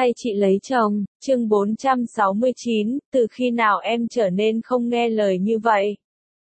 hay chị lấy chồng, chương 469, từ khi nào em trở nên không nghe lời như vậy?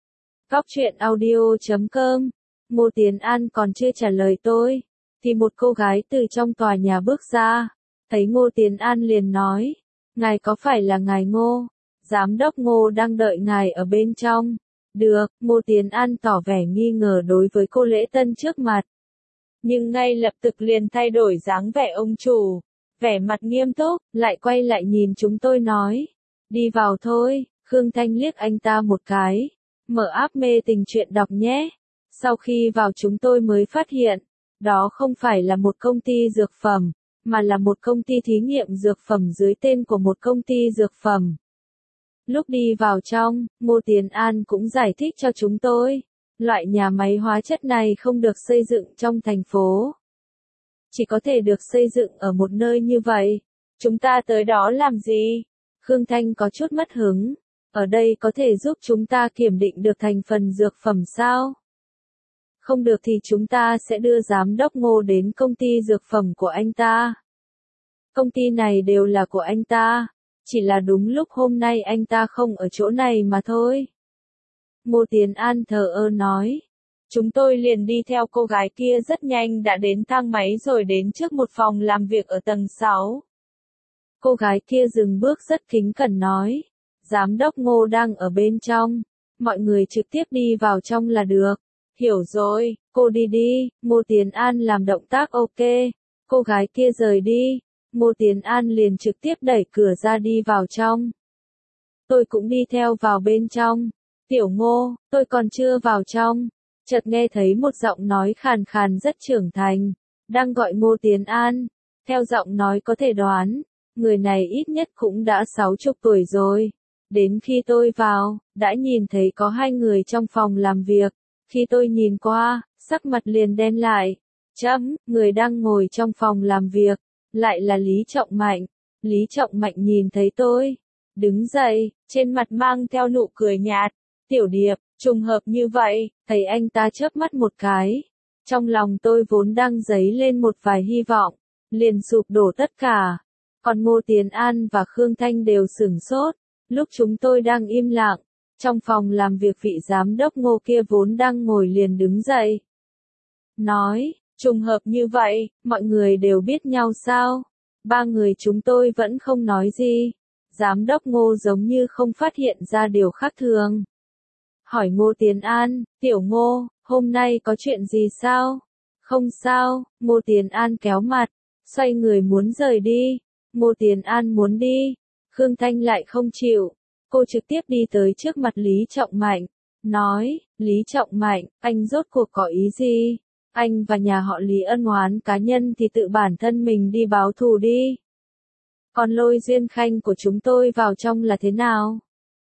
Góc truyện audio.com. Ngô Tiến An còn chưa trả lời tôi, thì một cô gái từ trong tòa nhà bước ra, thấy Ngô Tiến An liền nói, ngài có phải là ngài Ngô? Giám đốc Ngô đang đợi ngài ở bên trong. Được, Ngô Tiến An tỏ vẻ nghi ngờ đối với cô lễ tân trước mặt. Nhưng ngay lập tức liền thay đổi dáng vẻ ông chủ, vẻ mặt nghiêm túc, lại quay lại nhìn chúng tôi nói, đi vào thôi. Khương Thanh liếc anh ta một cái, mở app mê tình truyện đọc nhé. Sau khi vào chúng tôi mới phát hiện, đó không phải là một công ty dược phẩm, mà là một công ty thí nghiệm dược phẩm dưới tên của một công ty dược phẩm. Lúc đi vào trong, Ngô Tiến An cũng giải thích cho chúng tôi, loại nhà máy hóa chất này không được xây dựng trong thành phố. Chỉ có thể được xây dựng ở một nơi như vậy. Chúng ta tới đó làm gì? Khương Thanh có chút mất hứng. Ở đây có thể giúp chúng ta kiểm định được thành phần dược phẩm sao? Không được thì chúng ta sẽ đưa giám đốc Ngô đến công ty dược phẩm của anh ta. Công ty này đều là của anh ta. Chỉ là đúng lúc hôm nay anh ta không ở chỗ này mà thôi. Ngô Tiến An thờ ơ nói. Chúng tôi liền đi theo cô gái kia rất nhanh đã đến thang máy rồi đến trước một phòng làm việc ở tầng 6. Cô gái kia dừng bước rất kính cẩn nói. Giám đốc Ngô đang ở bên trong. Mọi người trực tiếp đi vào trong là được. Hiểu rồi, cô đi đi. Ngô Tiến An làm động tác ok. Cô gái kia rời đi. Ngô Tiến An liền trực tiếp đẩy cửa ra đi vào trong. Tôi cũng đi theo vào bên trong. Tiểu Ngô, tôi còn chưa vào trong. Chợt nghe thấy một giọng nói khàn khàn rất trưởng thành, đang gọi Ngô Tiến An. Theo giọng nói có thể đoán, người này ít nhất cũng đã 60 tuổi rồi. Đến khi tôi vào, đã nhìn thấy có hai người trong phòng làm việc. Khi tôi nhìn qua, sắc mặt liền đen lại. Người đang ngồi trong phòng làm việc, lại là Lý Trọng Mạnh. Lý Trọng Mạnh nhìn thấy tôi, đứng dậy, trên mặt mang theo nụ cười nhạt. Tiểu Điệp, trùng hợp như vậy, thấy anh ta chớp mắt một cái. Trong lòng tôi vốn đang dấy lên một vài hy vọng, liền sụp đổ tất cả. Còn Ngô Tiến An và Khương Thanh đều sửng sốt. Lúc chúng tôi đang im lặng, trong phòng làm việc vị giám đốc Ngô kia vốn đang ngồi liền đứng dậy. Nói, trùng hợp như vậy, mọi người đều biết nhau sao? Ba người chúng tôi vẫn không nói gì. Giám đốc Ngô giống như không phát hiện ra điều khác thường. Hỏi Ngô Tiến An, Tiểu Ngô, hôm nay có chuyện gì sao? Không sao, Ngô Tiến An kéo mặt, xoay người muốn rời đi. Ngô Tiến An muốn đi, Khương Thanh lại không chịu. Cô trực tiếp đi tới trước mặt Lý Trọng Mạnh, nói, Lý Trọng Mạnh, anh rốt cuộc có ý gì? Anh và nhà họ Lý ân oán cá nhân thì tự bản thân mình đi báo thù đi. Còn lôi Duyên Khanh của chúng tôi vào trong là thế nào?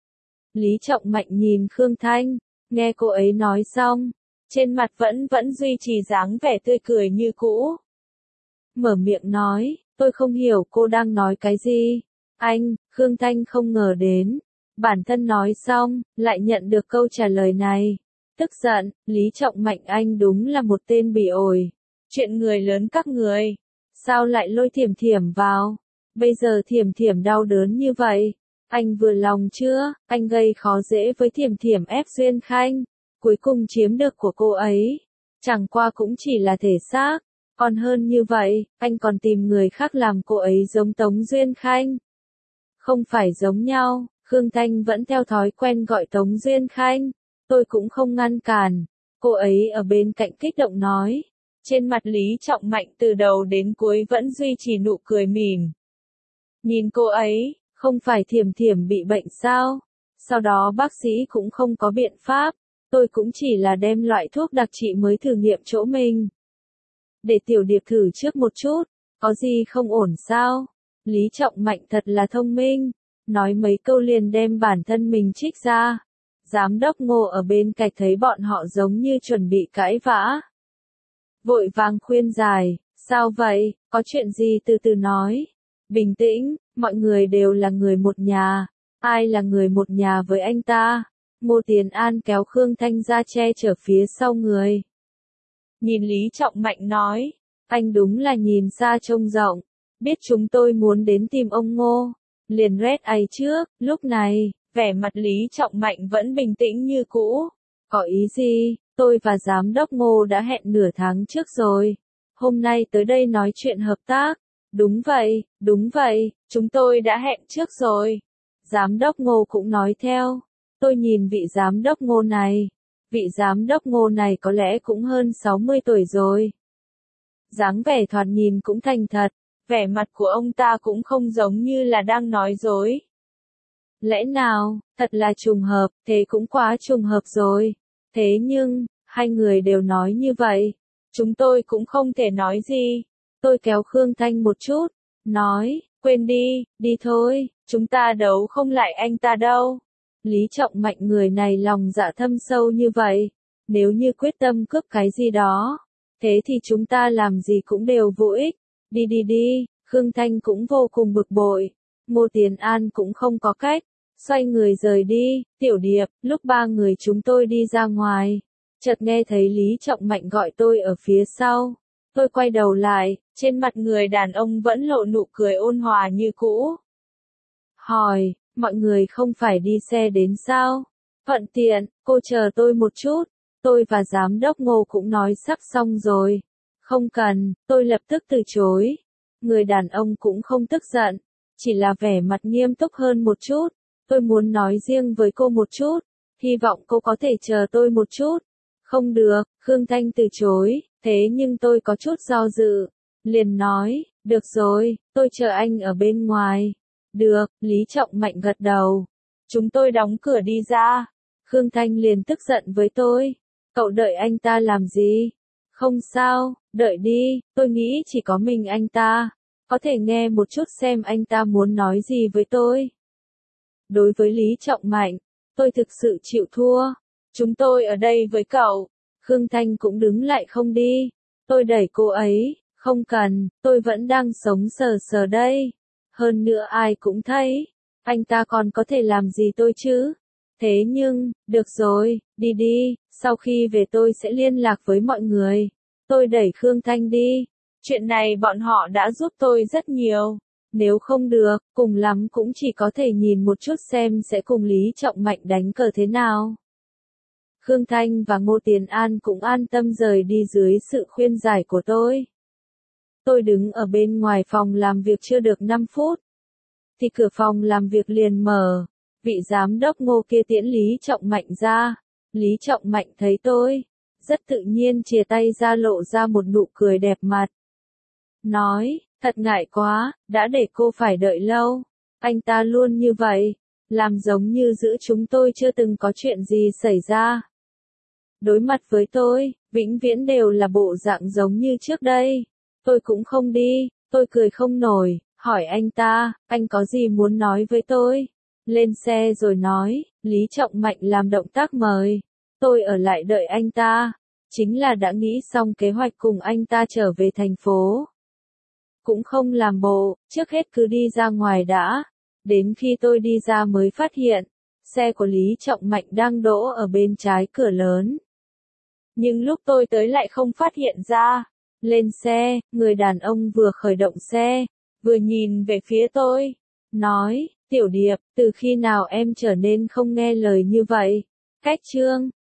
Lý Trọng Mạnh nhìn Khương Thanh, nghe cô ấy nói xong, trên mặt vẫn duy trì dáng vẻ tươi cười như cũ. Mở miệng nói, tôi không hiểu cô đang nói cái gì. Khương Thanh không ngờ đến. Bản thân nói xong, lại nhận được câu trả lời này. Tức giận, Lý Trọng Mạnh anh đúng là một tên bỉ ổi. Chuyện người lớn các người. Sao lại lôi Thiểm Thiểm vào? Bây giờ Thiểm Thiểm đau đớn như vậy. Anh vừa lòng chưa? Anh gây khó dễ với Thiểm Thiểm ép Duyên Khanh. Cuối cùng chiếm được của cô ấy. Chẳng qua cũng chỉ là thể xác. Còn hơn như vậy, anh còn tìm người khác làm cô ấy giống Tống Duyên Khanh. Không phải giống nhau, Khương Thanh vẫn theo thói quen gọi Tống Duyên Khanh. Tôi cũng không ngăn cản. Cô ấy ở bên cạnh kích động nói. Trên mặt Lý Trọng Mạnh từ đầu đến cuối vẫn duy trì nụ cười mỉm. Nhìn cô ấy, không phải Thiểm Thiểm bị bệnh sao? Sau đó bác sĩ cũng không có biện pháp. Tôi cũng chỉ là đem loại thuốc đặc trị mới thử nghiệm chỗ mình. Để Tiểu Điệp thử trước một chút, có gì không ổn sao? Lý Trọng Mạnh thật là thông minh. Nói mấy câu liền đem bản thân mình trích ra. Giám đốc Ngô ở bên cạnh thấy bọn họ giống như chuẩn bị cãi vã. Vội vàng khuyên giải, sao vậy, có chuyện gì từ từ nói. Bình tĩnh, mọi người đều là người một nhà. Ai là người một nhà với anh ta? Ngô Tiến An kéo Khương Thanh ra che chở phía sau người. Nhìn Lý Trọng Mạnh nói, anh đúng là nhìn xa trông rộng. biết chúng tôi muốn đến tìm ông Ngô, liền rét ấy trước. Lúc này, vẻ mặt Lý Trọng Mạnh vẫn bình tĩnh như cũ. Có ý gì? Tôi và giám đốc Ngô đã hẹn nửa tháng trước rồi. Hôm nay tới đây nói chuyện hợp tác. Đúng vậy, chúng tôi đã hẹn trước rồi. Giám đốc Ngô cũng nói theo. Tôi nhìn vị giám đốc Ngô này. Vị giám đốc Ngô này có lẽ cũng hơn 60 tuổi rồi. Dáng vẻ thoạt nhìn cũng thành thật. Vẻ mặt của ông ta cũng không giống như là đang nói dối. Lẽ nào, thật là trùng hợp, thế cũng quá trùng hợp rồi. Thế nhưng, hai người đều nói như vậy. Chúng tôi cũng không thể nói gì. Tôi kéo Khương Thanh một chút, nói, quên đi, đi thôi, chúng ta đấu không lại anh ta đâu. Lý Trọng Mạnh người này lòng dạ thâm sâu như vậy. Nếu như quyết tâm cướp cái gì đó, thế thì chúng ta làm gì cũng đều vô ích. Đi, Khương Thanh cũng vô cùng bực bội. Ngô Tiền An cũng không có cách. Xoay người rời đi. Tiểu Điệp, lúc ba người chúng tôi đi ra ngoài, chợt nghe thấy Lý Trọng Mạnh gọi tôi ở phía sau. Tôi quay đầu lại, trên mặt người đàn ông vẫn lộ nụ cười ôn hòa như cũ. Hỏi, mọi người không phải đi xe đến sao? Thuận tiện, cô chờ tôi một chút. Tôi và giám đốc Ngô cũng nói sắp xong rồi. Không cần, tôi lập tức từ chối. Người đàn ông cũng không tức giận, chỉ là vẻ mặt nghiêm túc hơn một chút. Tôi muốn nói riêng với cô một chút, hy vọng cô có thể chờ tôi một chút. Không được, Khương Thanh từ chối, thế nhưng tôi có chút do dự. Liền nói, được rồi, tôi chờ anh ở bên ngoài. Được, Lý Trọng Mạnh gật đầu. Chúng tôi đóng cửa đi ra. Khương Thanh liền tức giận với tôi. Cậu đợi anh ta làm gì? Không sao, đợi đi, tôi nghĩ chỉ có mình anh ta. Có thể nghe một chút xem anh ta muốn nói gì với tôi. Đối với Lý Trọng Mạnh, tôi thực sự chịu thua. Chúng tôi ở đây với cậu. Khương Thanh cũng đứng lại không đi. Tôi đẩy cô ấy, không cần, tôi vẫn đang sống sờ sờ đây. Hơn nữa ai cũng thấy, anh ta còn có thể làm gì tôi chứ? Thế nhưng, được rồi, đi, sau khi về tôi sẽ liên lạc với mọi người. Tôi đẩy Khương Thanh đi. Chuyện này bọn họ đã giúp tôi rất nhiều. Nếu không được, cùng lắm cũng chỉ có thể nhìn một chút xem sẽ cùng Lý Trọng Mạnh đánh cờ thế nào. Khương Thanh và Ngô Tiền An cũng an tâm rời đi dưới sự khuyên giải của tôi. Tôi đứng ở bên ngoài phòng làm việc chưa được 5 phút. Thì cửa phòng làm việc liền mở. Vị giám đốc Ngô kia tiễn Lý Trọng Mạnh ra. Lý Trọng Mạnh thấy tôi, rất tự nhiên chìa tay ra lộ ra một nụ cười đẹp mặt. Nói, thật ngại quá, đã để cô phải đợi lâu. Anh ta luôn như vậy, làm giống như giữa chúng tôi chưa từng có chuyện gì xảy ra. Đối mặt với tôi, vĩnh viễn đều là bộ dạng giống như trước đây. Tôi cũng không đi, tôi cười không nổi, hỏi anh ta, anh có gì muốn nói với tôi? Lên xe rồi nói, Lý Trọng Mạnh làm động tác mời. Tôi ở lại đợi anh ta, chính là đã nghĩ xong kế hoạch cùng anh ta trở về thành phố. Cũng không làm bộ, trước hết cứ đi ra ngoài đã. Đến khi tôi đi ra mới phát hiện, xe của Lý Trọng Mạnh đang đỗ ở bên trái cửa lớn. Nhưng lúc tôi tới lại không phát hiện ra. Lên xe, người đàn ông vừa khởi động xe, vừa nhìn về phía tôi. Nói, Tiểu Điệp, từ khi nào em trở nên không nghe lời như vậy? Cách chương